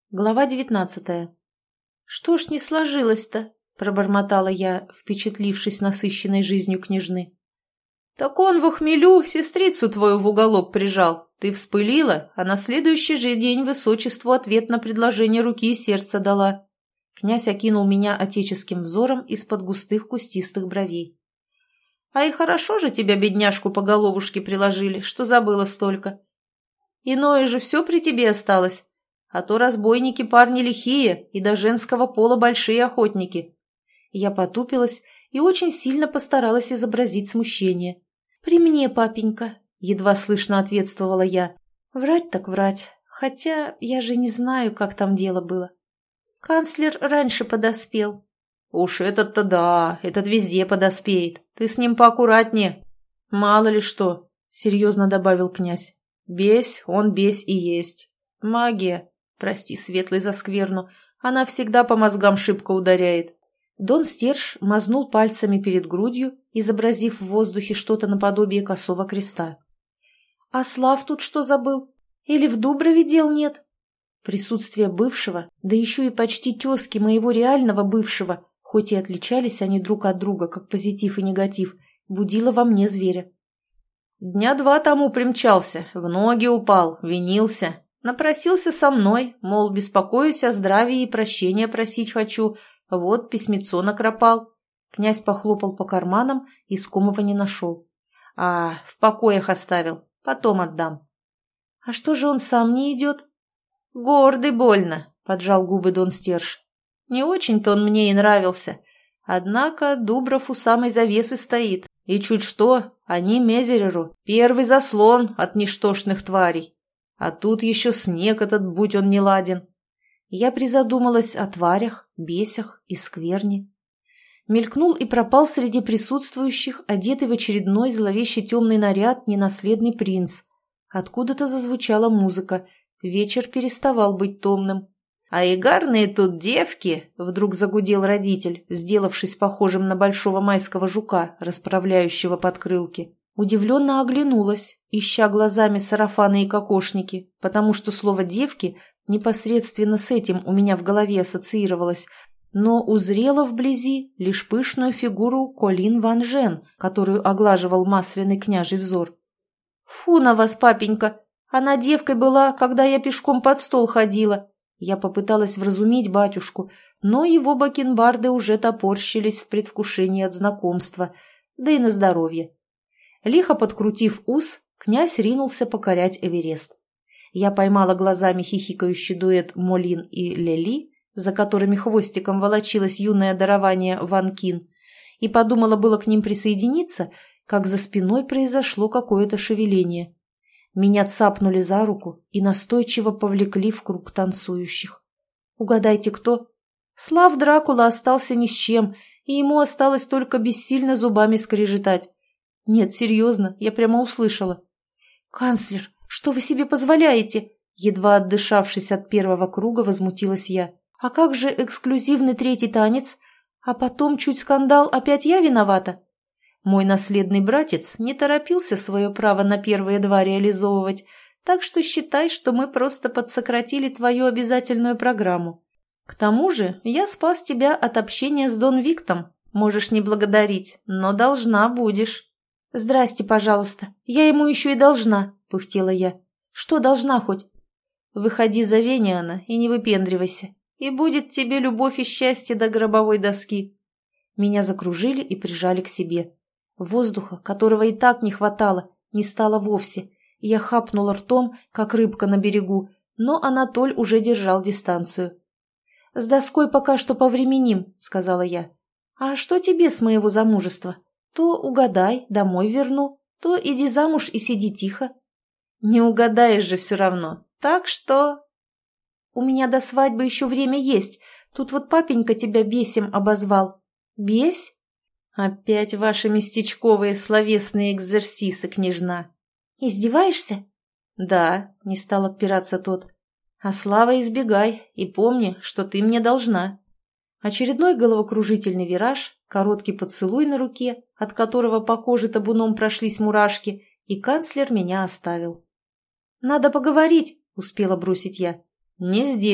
Глава 19. «Что ж не сложилось-то?» – пробормотала я, впечатлившись насыщенной жизнью княжны. «Так он в хмелю сестрицу твою в уголок прижал. Ты вспылила, а на следующий же день высочеству ответ на предложение руки и сердца дала». Князь окинул меня отеческим взором из-под густых кустистых бровей. «А и хорошо же тебя, бедняжку, по головушке приложили, что забыла столько. Иное же все при тебе осталось. А то разбойники парни лихие и до женского пола большие охотники». Я потупилась и очень сильно постаралась изобразить смущение. «При мне, папенька», — едва слышно ответствовала я. «Врать так врать, хотя я же не знаю, как там дело было. Канцлер раньше подоспел». «Уж этот-то да, этот везде подоспеет. Ты с ним поаккуратнее. Мало ли что», — серьезно добавил князь. «Бесь, он бесь и есть. Магия. Прости, светлый, за скверну. Она всегда по мозгам шибко ударяет». Дон Стерж мазнул пальцами перед грудью, изобразив в воздухе что-то наподобие косого креста. «А Слав тут что забыл? Или в Дуброве дел нет?» Присутствие бывшего, да еще и почти тезки моего реального бывшего, хоть и отличались они друг от друга, как позитив и негатив, будило во мне зверя. «Дня 2 тому примчался, в ноги упал, винился. Напросился со мной, мол, беспокоюсь о здравии и прощения просить хочу. Вот письмецо накропал». Князь похлопал по карманам и скомого не нашел. В покоях оставил, потом отдам». «А что же он сам не идет?» «Гордый больно», — поджал губы Дон Стерж. «Не очень-то он мне и нравился. Однако Дубров у самой завесы стоит, и чуть что, они Мезереру первый заслон от ничтожных тварей. А тут еще снег этот, будь он неладен». Я призадумалась о тварях, бесях и скверне. Мелькнул и пропал среди присутствующих, одетый в очередной зловещий темный наряд, ненаследный принц. Откуда-то зазвучала музыка. Вечер переставал быть томным. «А игарные тут девки!» — вдруг загудел родитель, сделавшись похожим на большого майского жука, расправляющего подкрылки. Удивленно оглянулась, ища глазами сарафаны и кокошники, потому что слово «девки» непосредственно с этим у меня в голове ассоциировалось, но узрела вблизи лишь пышную фигуру Колин Ван Жен, которую оглаживал масляный княжий взор. «Фу на вас, папенька! Она девкой была, когда я пешком под стол ходила». Я попыталась вразумить батюшку, но его бакенбарды уже топорщились в предвкушении от знакомства, да и на здоровье. Лихо подкрутив ус, князь ринулся покорять Эверест. Я поймала глазами хихикающий дуэт Молин и Лели, за которыми хвостиком волочилось юное дарование Ван Кин, и подумала было к ним присоединиться, как за спиной произошло какое-то шевеление. Меня цапнули за руку и настойчиво повлекли в круг танцующих. Угадайте, кто? Слав Дракула остался ни с чем, и ему осталось только бессильно зубами скрежетать. Нет, серьезно, я прямо услышала. «Канцлер, что вы себе позволяете?» Едва отдышавшись от первого круга, возмутилась я. «А как же эксклюзивный третий танец? А потом чуть скандал, опять я виновата?» Мой наследный братец не торопился свое право на первые 2 реализовывать, так что считай, что мы просто подсократили твою обязательную программу. К тому же я спас тебя от общения с Дон Виктом. Можешь не благодарить, но должна будешь». «Здрасте, пожалуйста, я ему еще и должна», — пыхтела я. «Что должна хоть?» «Выходи за Вениана и не выпендривайся, и будет тебе любовь и счастье до гробовой доски». Меня закружили и прижали к себе. Воздуха, которого и так не хватало, не стало вовсе. Я хапнула ртом, как рыбка на берегу, но Анатоль уже держал дистанцию. «С доской пока что повременим», — сказала я. «А что тебе с моего замужества? То угадай, домой верну, то иди замуж и сиди тихо». «Не угадаешь же все равно, так что...» «У меня до свадьбы еще время есть, тут вот папенька тебя бесем обозвал». «Бесь?» «Опять ваши местечковые словесные экзерсисы, княжна». «Издеваешься?» «Да», — не стал отпираться тот. «А слава избегай и помни, что ты мне должна». Очередной головокружительный вираж, короткий поцелуй на руке, от которого по коже табуном прошлись мурашки, и канцлер меня оставил. «Надо поговорить», — успела бросить я. «Не здесь»,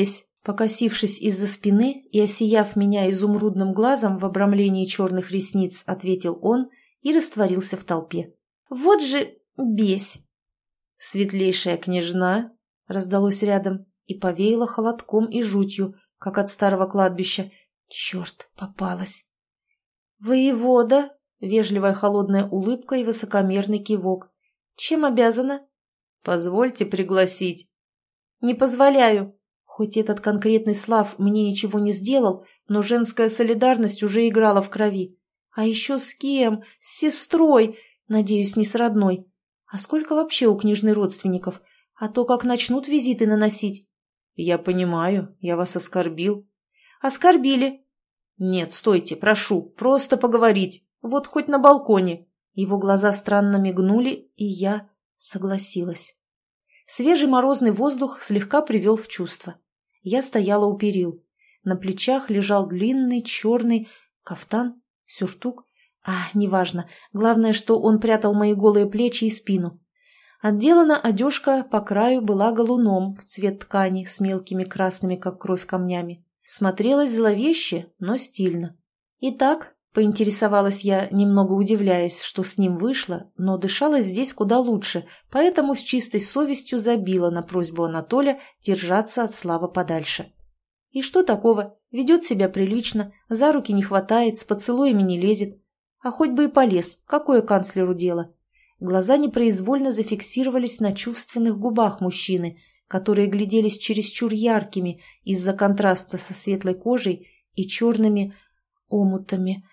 Покосившись из-за спины и осияв меня изумрудным глазом в обрамлении черных ресниц, ответил он и растворился в толпе. «Вот же бесь!» «Светлейшая княжна!» — раздалось рядом и повеяло холодком и жутью, как от старого кладбища. Черт, попалась! «Воевода!» — вежливая холодная улыбка и высокомерный кивок. «Чем обязана?» «Позвольте пригласить». «Не позволяю!» Хоть этот конкретный Слав мне ничего не сделал, но женская солидарность уже играла в крови. А еще с кем? С сестрой! Надеюсь, не с родной. А сколько вообще у княжны родственников? А то как начнут визиты наносить. Я понимаю, я вас оскорбил. Оскорбили. Нет, стойте, прошу, просто поговорить. Вот хоть на балконе. Его глаза странно мигнули, и я согласилась. Свежий морозный воздух слегка привел в чувство. Я стояла у перил. На плечах лежал длинный черный кафтан, сюртук. Неважно. Главное, что он прятал мои голые плечи и спину. Отделана одежка по краю была галуном в цвет ткани с мелкими красными, как кровь, камнями. Смотрелась зловеще, но стильно. «Итак», — поинтересовалась я, немного удивляясь, что с ним вышло, но дышалось здесь куда лучше, поэтому с чистой совестью забила на просьбу Анатоля держаться от Слава подальше. «И что такого? Ведет себя прилично, за руки не хватает, с поцелуями не лезет. А хоть бы и полез, какое канцлеру дело?» Глаза непроизвольно зафиксировались на чувственных губах мужчины, которые гляделись чересчур яркими из-за контраста со светлой кожей и черными омутами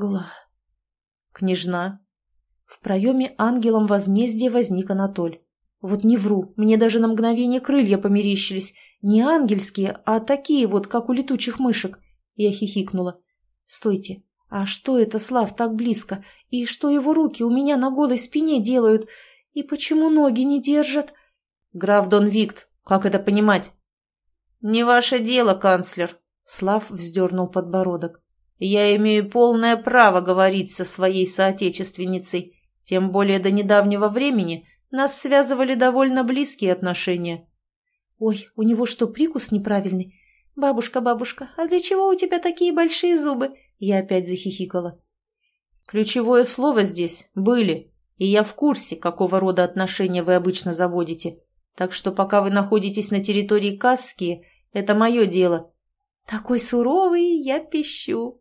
«Княжна». В проеме ангелом возмездия возник Анатоль. Вот не вру, мне даже на мгновение крылья померещились. Не ангельские, а такие вот, как у летучих мышек. Я хихикнула. «Стойте, а что это, Слав, так близко? И что его руки у меня на голой спине делают? И почему ноги не держат?» «Граф Дон Викт, как это понимать?» «Не ваше дело, канцлер», — Слав вздернул подбородок. «Я имею полное право говорить со своей соотечественницей, тем более до недавнего времени нас связывали довольно близкие отношения». «Ой, у него что, прикус неправильный? Бабушка, бабушка, а для чего у тебя такие большие зубы?» Я опять захихикала. «Ключевое слово здесь «были», и я в курсе, какого рода отношения вы обычно заводите. Так что пока вы находитесь на территории Касские, это мое дело». «Такой суровый, я пищу».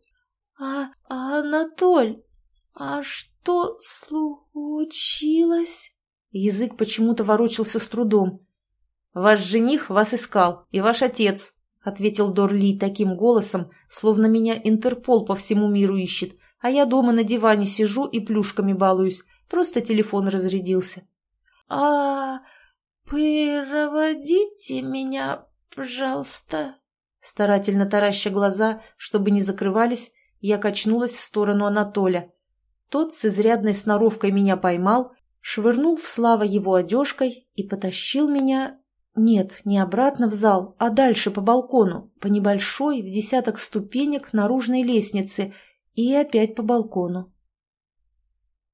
Анатоль, а что случилось?» Язык почему-то ворочался с трудом. «Ваш жених вас искал, и ваш отец», — ответил Дорли таким голосом, словно меня Интерпол по всему миру ищет, а я дома на диване сижу и плюшками балуюсь, просто телефон разрядился. «Проводите меня, пожалуйста». Старательно тараща глаза, чтобы не закрывались, я качнулась в сторону Анатоля. Тот с изрядной сноровкой меня поймал, швырнул в Слава его одежкой и потащил меня... Нет, не обратно в зал, а дальше по балкону, по небольшой, в 10 ступенек наружной лестнице и опять по балкону.